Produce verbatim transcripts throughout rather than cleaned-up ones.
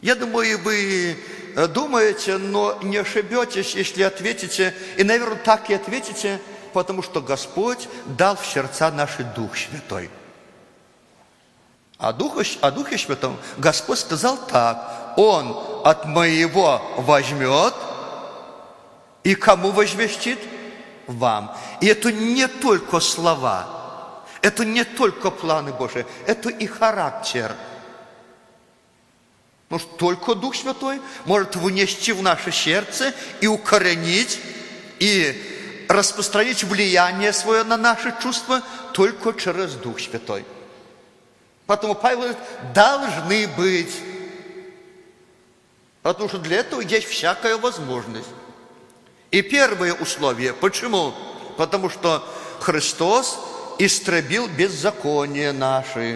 Я думаю, вы думаете, но не ошибетесь, если ответите, и, наверное, так и ответите, потому что Господь дал в сердца наши Дух Святой. О Духе, о Духе Святом Господь сказал так: Он от моего возьмет и кому возвестит? Вам. И это не только слова, это не только планы Божии, это и характер. Потому что только Дух Святой может внести в наше сердце и укоренить, и распространить влияние свое на наши чувства только через Дух Святой. Поэтому Павел говорит, должны быть. Потому что для этого есть всякая возможность. И первое условие. Почему? Потому что Христос истребил беззаконие наши,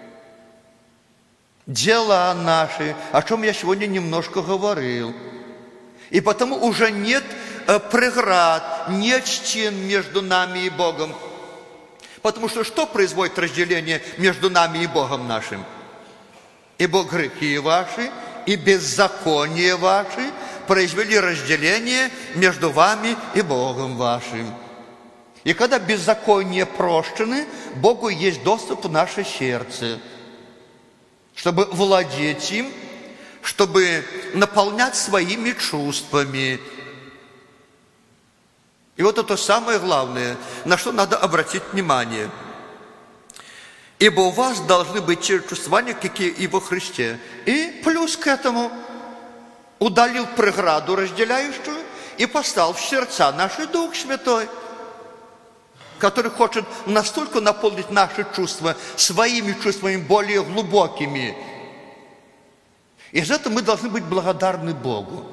дела наши, о чем я сегодня немножко говорил. И потому уже нет преград, нет стен между нами и Богом. Потому что что производит разделение между нами и Богом нашим? Ибо грехи ваши и беззаконие ваши произвели разделение между вами и Богом вашим. И когда беззаконие прощены, Богу есть доступ в наше сердце, чтобы владеть им, чтобы наполнять своими чувствами. И вот это самое главное, на что надо обратить внимание. Ибо у вас должны быть те чувствования, какие и во Христе. И плюс к этому удалил преграду разделяющую и поставил в сердца наши Дух Святой, который хочет настолько наполнить наши чувства своими чувствами более глубокими. И за это мы должны быть благодарны Богу.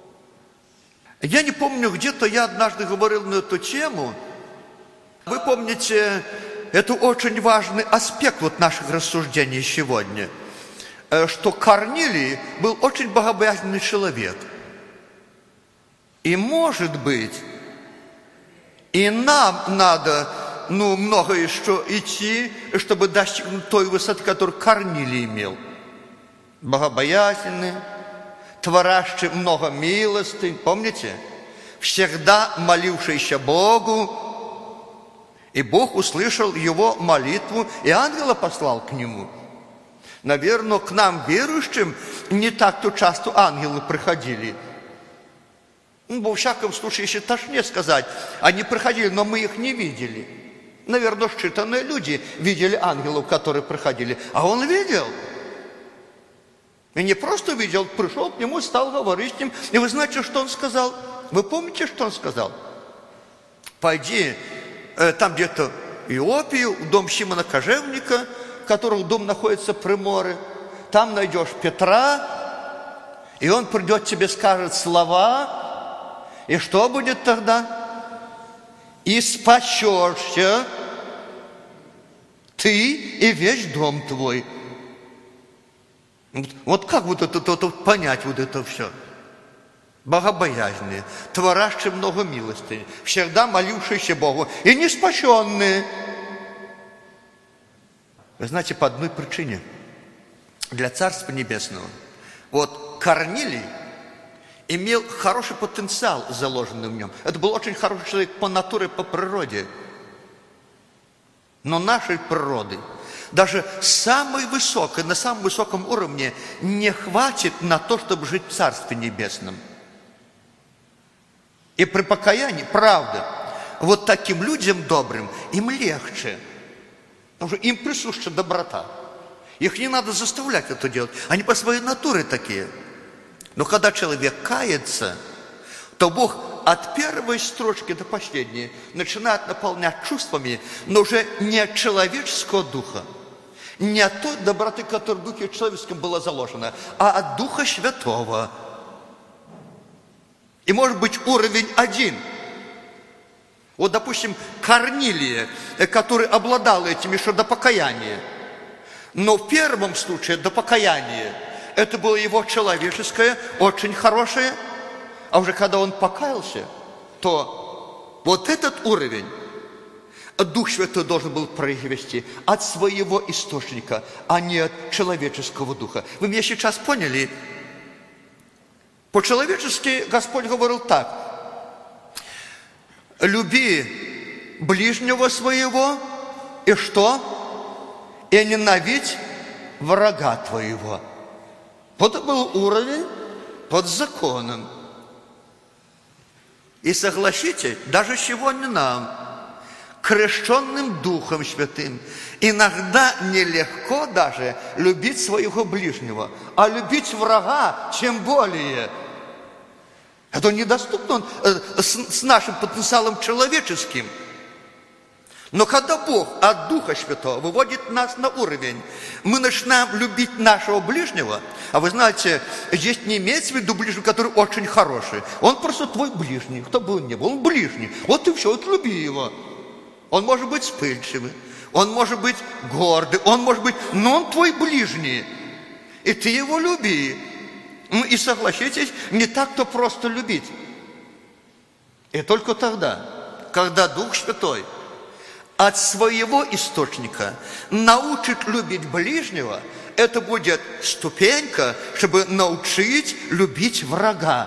Я не помню, где-то я однажды говорил на эту тему. Вы помните, это очень важный аспект вот наших рассуждений сегодня, что Корнилий был очень богобоязненный человек. И, может быть, и нам надо, ну, много еще идти, чтобы достигнуть той высоты, которую Корнилий имел. Богобоязненный, творящий много милости, помните? Всегда молившийся Богу, и Бог услышал его молитву, и ангела послал к нему. Наверное, к нам, верующим, не так-то часто ангелы приходили. Ну, во всяком случае, если точнее сказать, они приходили, но мы их не видели. Наверное, считанные люди видели ангелов, которые приходили, а он видел. И не просто видел, пришел к нему, стал говорить с ним. И вы знаете, что он сказал? Вы помните, что он сказал? Пойди э, там где-то в Иопию, в дом Симона Кожевника, которого дом находится при море. Там найдешь Петра, и он придет тебе, скажет слова. И что будет тогда? И спасешься ты и весь дом твой. Вот как вот это, это, это понять вот это все? Богобоязненные, творящие много милости, всегда молившиеся Богу и не спасенные. Вы знаете, по одной причине. Для Царства Небесного. Вот Корнилий имел хороший потенциал, заложенный в нем. Это был очень хороший человек по натуре, по природе. Но нашей природы, даже самой высокой, на самом высоком уровне, не хватит на то, чтобы жить в Царстве Небесном. И при покаянии, правда, вот таким людям добрым, им легче. Потому что им присуща доброта. Их не надо заставлять это делать. Они по своей натуре такие. Но когда человек кается, то Бог от первой строчки до последней начинает наполнять чувствами, но уже не от человеческого духа, не от той доброты, которая в духе человеческом была заложена, а от Духа Святого. И может быть уровень один. Вот, допустим, Корнилия, который обладал этим еще до покаяния. Но в первом случае до покаяния это было его человеческое, очень хорошее. А уже когда он покаялся, то вот этот уровень Дух Святой должен был произвести от своего источника, а не от человеческого духа. Вы меня сейчас поняли? По-человечески Господь говорил так: люби ближнего своего, и что? И ненавидь врага твоего. Вот это был уровень под законом. И согласитесь, даже сегодня нам, крещенным Духом Святым, иногда нелегко даже любить своего ближнего, а любить врага тем более. Это недоступно с нашим потенциалом человеческим. Но когда Бог от Духа Святого выводит нас на уровень, мы начинаем любить нашего ближнего. А вы знаете, здесь не имеется в виду ближний, который очень хороший. Он просто твой ближний, кто бы он ни был, он ближний. Вот и все, вот люби его. Он может быть вспыльчивый, он может быть гордый, он может быть, но он твой ближний. И ты его люби. И согласитесь, не так-то просто любить. И только тогда, когда Дух Святой от своего источника научит любить ближнего, это будет ступенька, чтобы научить любить врага.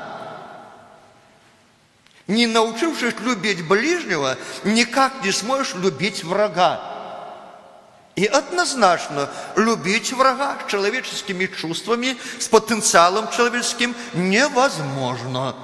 Не научившись любить ближнего, никак не сможешь любить врага. И однозначно любить врага с человеческими чувствами, с потенциалом человеческим невозможно.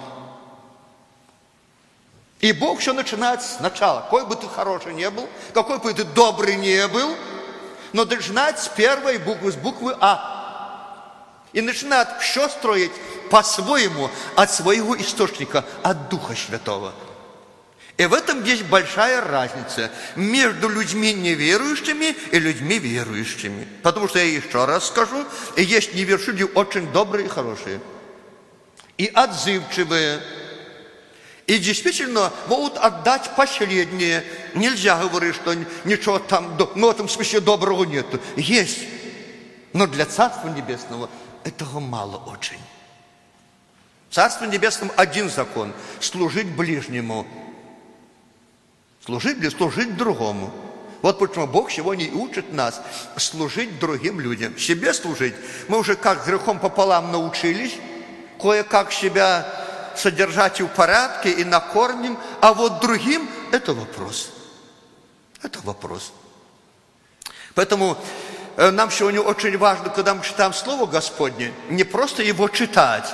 И Бог все начинает сначала. Какой бы ты хороший не был, какой бы ты добрый не был, но начинает с первой буквы, с буквы А. И начинает все строить по-своему, от своего источника, от Духа Святого. И в этом есть большая разница между людьми неверующими и людьми верующими. Потому что я еще раз скажу, есть неверующие люди очень добрые и хорошие. И отзывчивые. И действительно могут отдать последнее. Нельзя говорить, что ничего там, ну, в этом смысле доброго нету. Есть. Но для Царства Небесного этого мало очень. В Царстве Небесном один закон – служить ближнему. Служить для служить другому. Вот почему Бог сегодня и учит нас служить другим людям. Себе служить. Мы уже как с грехом пополам научились кое-как себя содержать и в порядке, и накормим, а вот другим – это вопрос. Это вопрос. Поэтому нам сегодня очень важно, когда мы читаем Слово Господне, не просто его читать,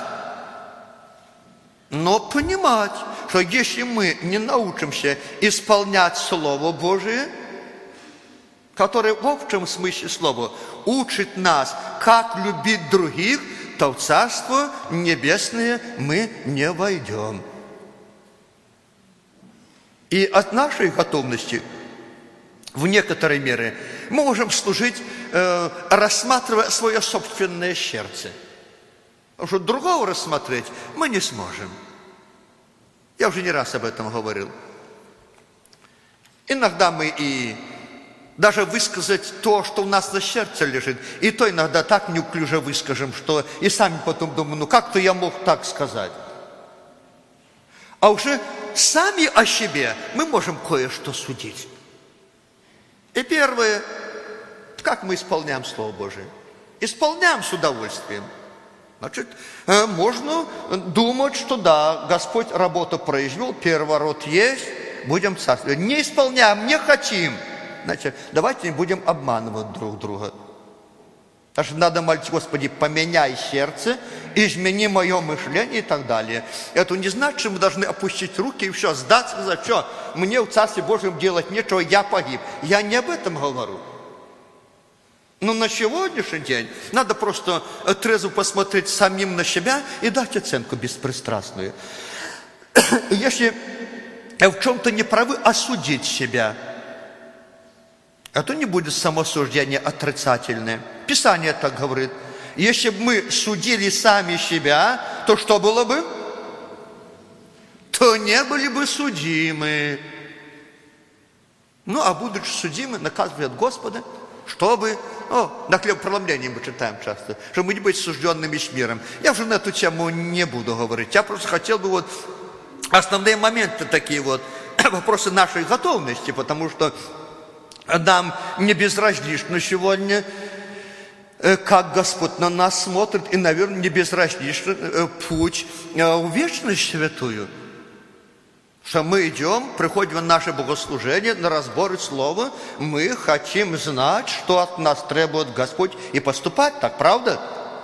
но понимать, что если мы не научимся исполнять Слово Божие, которое в общем смысле слова учит нас, как любить других, то в Царство Небесное мы не войдем. И от нашей готовности, в некоторой мере, мы можем служить, э, рассматривая свое собственное сердце. Потому что другого рассмотреть мы не сможем. Я уже не раз об этом говорил. Иногда мы и даже высказать то, что у нас на сердце лежит, и то иногда так неуклюже выскажем, что и сами потом думаем, ну как-то я мог так сказать. А уже сами о себе мы можем кое-что судить. И первое, как мы исполняем Слово Божие? Исполняем с удовольствием. Значит, можно думать, что да, Господь работу произвел, переворот есть, будем царствовать. Не исполняем, не хотим. Значит, давайте не будем обманывать друг друга. Потому что надо молить, Господи, поменяй сердце, измени мое мышление и так далее. Это не значит, что мы должны опустить руки и все, сдаться за что. Мне в Царстве Божьем делать нечего, я погиб. Я не об этом говорю. Но на сегодняшний день надо просто трезво посмотреть самим на себя и дать оценку беспристрастную. Если в чем-то не правы, осудить себя. Это не будет самосуждение отрицательное. Писание так говорит. Если бы мы судили сами себя, то что было бы? То не были бы судимы. Ну, а будучи судимы, наказывали от Господа, чтобы, ну, на хлебопреломлении мы читаем часто, чтобы не быть сужденными с миром. Я уже на эту тему не буду говорить. Я просто хотел бы вот основные моменты такие вот, вопросы нашей готовности, потому что нам не безразлично сегодня, как Господь на нас смотрит, и, наверное, не безразличен путь в вечность святую. Что мы идем, приходим на наше богослужение, на разборы слова, мы хотим знать, что от нас требует Господь, и поступать так, правда?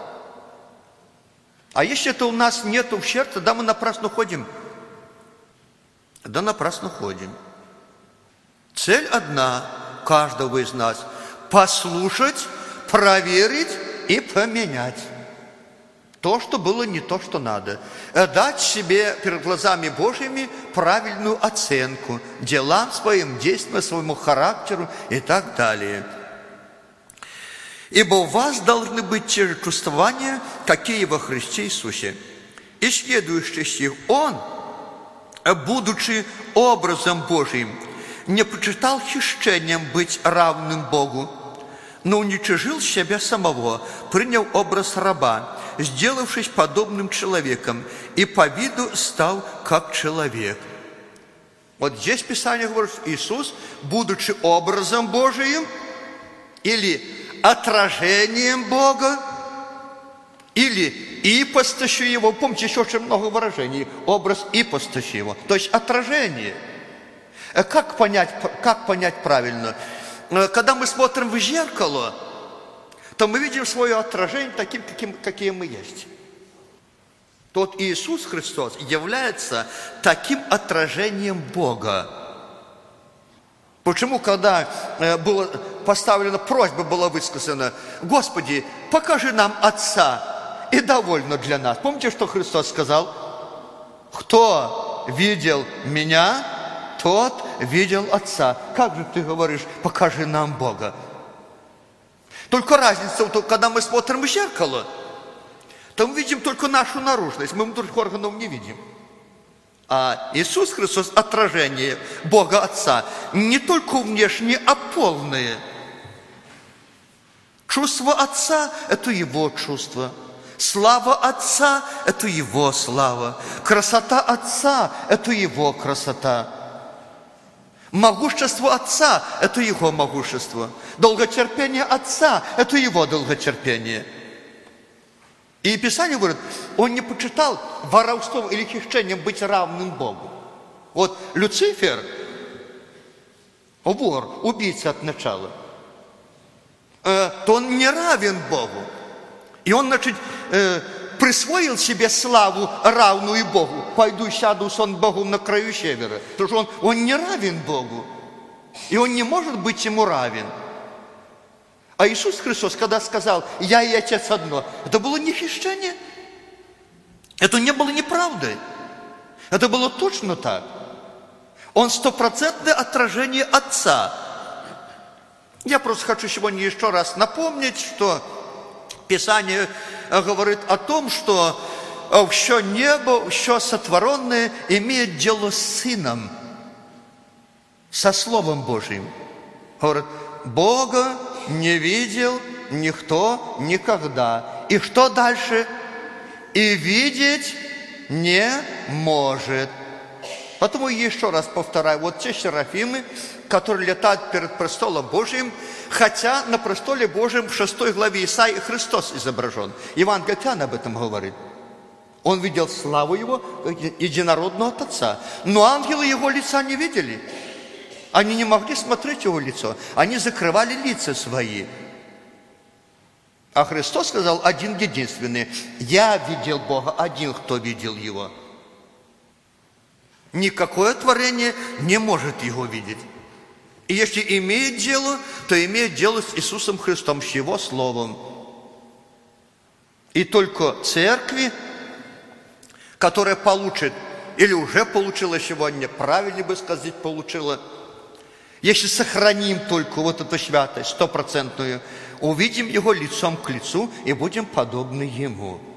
А если это у нас нету в сердце, да мы напрасно ходим. Да напрасно ходим. Цель одна каждого из нас – послушать, проверить и поменять. То, что было не то, что надо. Дать себе перед глазами Божьими правильную оценку делам своим, действиям, своему характеру и так далее. Ибо у вас должны быть те же чувствования, какие во Христе Иисусе. И следующий стих. Он, будучи образом Божиим, не почитал хищением быть равным Богу, но уничижил себя самого, принял образ раба, сделавшись подобным человеком, и по виду стал как человек. Вот здесь Писание говорит, Иисус, будучи образом Божиим, или отражением Бога, или ипостасью Его. Помните, еще очень много выражений. Образ ипостаси Его, то есть отражение. Как понять, как понять правильно? Когда мы смотрим в зеркало, то мы видим свое отражение таким, каким, какие мы есть. Тот Иисус Христос является таким отражением Бога. Почему, когда была поставлена просьба, была высказана, Господи, покажи нам Отца, и довольно для нас. Помните, что Христос сказал? Кто видел меня, тот видел Отца. Как же ты говоришь, покажи нам Бога? Только разница, когда мы смотрим в зеркало, то мы видим только нашу наружность, мы других органов не видим. А Иисус Христос – отражение Бога Отца, не только внешнее, а полное. Чувство Отца – это Его чувство. Слава Отца – это Его слава. Красота Отца – это Его красота. Могущество Отца – это Его могущество. Долготерпение Отца – это Его долготерпение. И Писание говорит, Он не почитал воровством или хищением быть равным Богу. Вот Люцифер, вор, убийца от начала, то он не равен Богу. И он, значит, присвоил себе славу, равную Богу. Пойду сяду сон Богу на краю севера. Потому что он, он не равен Богу. И он не может быть ему равен. А Иисус Христос, когда сказал, я и Отец одно, это было не хищение. Это не было неправдой. Это было точно так. Он стопроцентное отражение Отца. Я просто хочу сегодня еще раз напомнить, что Писание говорит о том, что все небо, все сотворенное имеет дело с Сыном, со Словом Божьим. Говорит, Бога не видел никто никогда. И что дальше? И видеть не может. Потому еще раз повторяю, вот те серафимы, которые летают перед престолом Божьим, хотя на престоле Божьем в шестой главе Исаии Христос изображен. Евангелие от Иоанна об этом говорит. Он видел славу Его, единородного от Отца. Но ангелы Его лица не видели. Они не могли смотреть Его лицо. Они закрывали лица свои. А Христос сказал один единственный. Я видел Бога, один, кто видел Его. Никакое творение не может Его видеть. И если имеет дело, то имеет дело с Иисусом Христом, с Его Словом. И только церкви, которая получит, или уже получила сегодня, правильно бы сказать, получила, если сохраним только вот эту святость стопроцентную, увидим Его лицом к лицу и будем подобны Ему.